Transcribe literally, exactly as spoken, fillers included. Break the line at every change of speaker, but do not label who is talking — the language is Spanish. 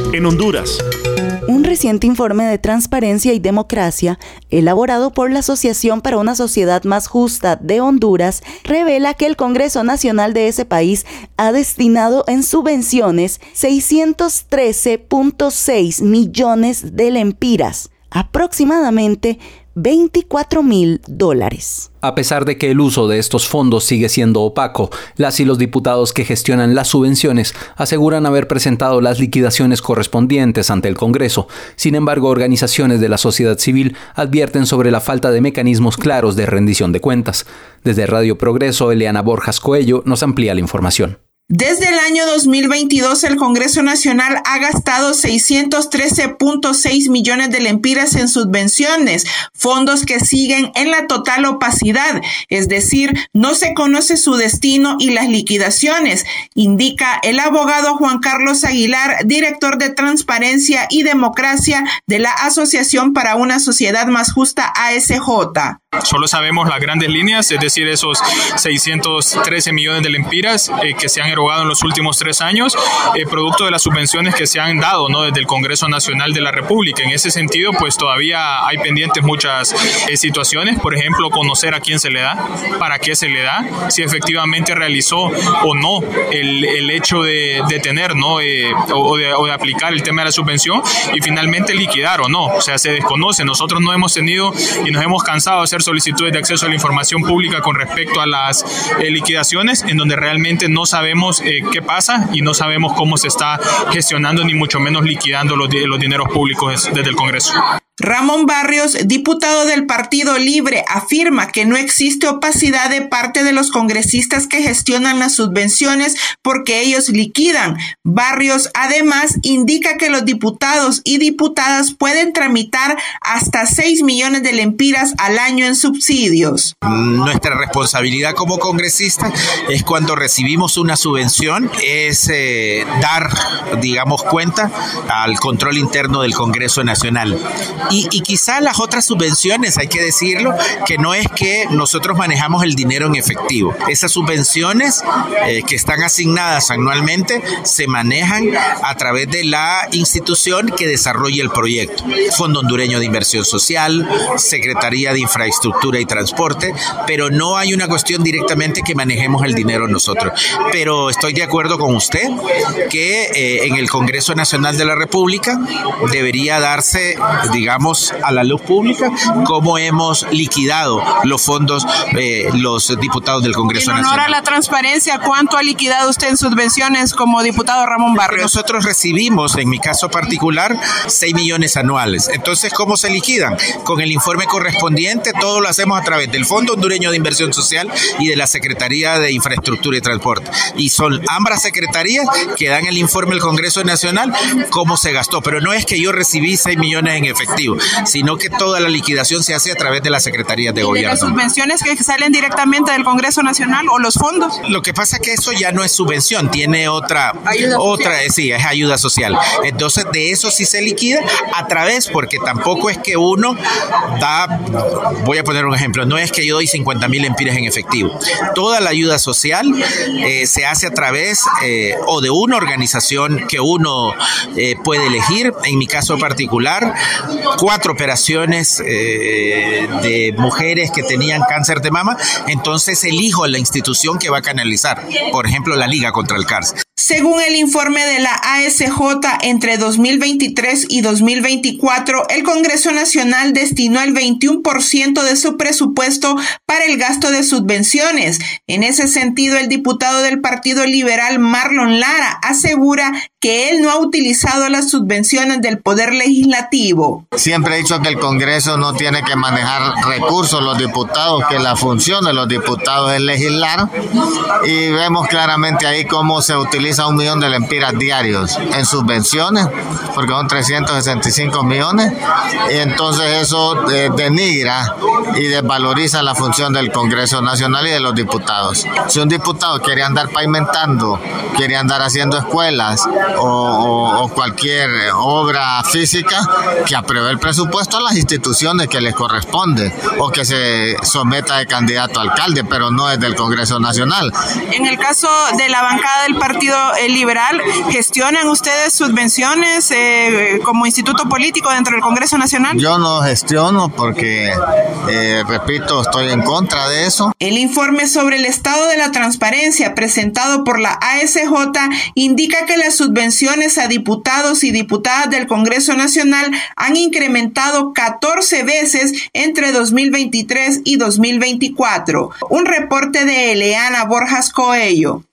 En Honduras.
Un reciente informe de Transparencia y Democracia, elaborado por la Asociación para una Sociedad Más Justa de Honduras, revela que el Congreso Nacional de ese país ha destinado en subvenciones seiscientos trece punto seis millones de lempiras, aproximadamente veinticuatro mil dólares.
A pesar de que el uso de estos fondos sigue siendo opaco, las y los diputados que gestionan las subvenciones aseguran haber presentado las liquidaciones correspondientes ante el Congreso. Sin embargo, organizaciones de la sociedad civil advierten sobre la falta de mecanismos claros de rendición de cuentas. Desde Radio Progreso, Eliana Borjas Coello nos amplía la información.
Desde el año dos mil veintidós, el Congreso Nacional ha gastado seiscientos trece punto seis millones de lempiras en subvenciones, fondos que siguen en la total opacidad, es decir, no se conoce su destino y las liquidaciones, indica el abogado Juan Carlos Aguilar, director de Transparencia y Democracia de la Asociación para una Sociedad Más Justa, A S J.
Solo sabemos las grandes líneas, es decir, esos seiscientos trece millones de lempiras eh, que se han erogado en los últimos tres años, eh, producto de las subvenciones que se han dado, ¿no?, desde el Congreso Nacional de la República. En ese sentido, pues todavía hay pendientes muchas eh, situaciones, por ejemplo, conocer a quién se le da, para qué se le da, si efectivamente realizó o no el, el hecho de, de tener, ¿no?, eh, o, de, o de aplicar el tema de la subvención y finalmente liquidar o no. O sea, se desconoce. Nosotros no hemos tenido y nos hemos cansado de hacer solicitudes de acceso a la información pública con respecto a las eh, liquidaciones, en donde realmente no sabemos eh, qué pasa y no sabemos cómo se está gestionando ni mucho menos liquidando los, los dineros públicos desde el Congreso.
Ramón Barrios, diputado del Partido Libre, afirma que no existe opacidad de parte de los congresistas que gestionan las subvenciones porque ellos liquidan. Barrios, además, indica que los diputados y diputadas pueden tramitar hasta seis millones de lempiras al año en subsidios.
Nuestra responsabilidad como congresistas es, cuando recibimos una subvención, es eh, dar, digamos, cuenta al control interno del Congreso Nacional. Y, y quizá las otras subvenciones, hay que decirlo, que no es que nosotros manejamos el dinero en efectivo. Esas subvenciones eh, que están asignadas anualmente se manejan a través de la institución que desarrolla el proyecto. Fondo Hondureño de Inversión Social, Secretaría de Infraestructura y Transporte, pero no hay una cuestión directamente que manejemos el dinero nosotros. Pero estoy de acuerdo con usted que eh, en el Congreso Nacional de la República debería darse, digamos, a la luz pública cómo hemos liquidado los fondos, eh, los diputados del Congreso Nacional.
En honor a la transparencia, ¿cuánto ha liquidado usted en subvenciones como diputado Ramón Barrios?
Nosotros recibimos, en mi caso particular, seis millones anuales. Entonces, ¿cómo se liquidan? Con el informe correspondiente, todo lo hacemos a través del Fondo Hondureño de Inversión Social y de la Secretaría de Infraestructura y Transporte. Y son ambas secretarías que dan el informe al Congreso Nacional cómo se gastó. Pero no es que yo recibí seis millones en efectivo, sino que toda la liquidación se hace a través de las secretarías de gobierno.
¿Y de las subvenciones que salen directamente del Congreso Nacional o los fondos?
Lo que pasa es que eso ya no es subvención, tiene otra,
ayuda
otra,
social.
sí, es ayuda social. Entonces, de eso sí se liquida a través, porque tampoco es que uno da, voy a poner un ejemplo, no es que yo doy cincuenta mil lempiras en efectivo. Toda la ayuda social eh, se hace a través eh, o de una organización que uno eh, puede elegir. En mi caso particular, cuatro operaciones eh, de mujeres que tenían cáncer de mama, entonces elijo la institución que va a canalizar, por ejemplo, la Liga contra el Cáncer.
Según el informe de la A S J, entre dos mil veintitrés y dos mil veinticuatro, el Congreso Nacional destinó el veintiuno por ciento de su presupuesto para el gasto de subvenciones. En ese sentido, el diputado del Partido Liberal, Marlon Lara, asegura que él no ha utilizado las subvenciones del Poder Legislativo.
Siempre he dicho que el Congreso no tiene que manejar recursos, los diputados, que la función de los diputados es legislar, y vemos claramente ahí cómo se utiliza un millón de lempiras diarios en subvenciones, porque son trescientos sesenta y cinco millones, y entonces eso eh, denigra y desvaloriza la función del Congreso Nacional y de los diputados. Si un diputado quiere andar pavimentando, quiere andar haciendo escuelas o, o, o cualquier obra física, que apruebe el presupuesto a las instituciones que les corresponde o que se someta de candidato a alcalde, pero no desde el Congreso Nacional.
En el caso de la bancada del Partido Liberal, ¿gestionan ustedes subvenciones eh, como instituto político dentro del Congreso Nacional?
Yo no gestiono porque, eh, repito, estoy en contra de eso.
El informe sobre el estado de la transparencia presentado por la A S J indica que las subvenciones a diputados y diputadas del Congreso Nacional han incrementado catorce veces entre dos mil veintitrés y dos mil veinticuatro. Un reporte de Eleana Borjas Coello.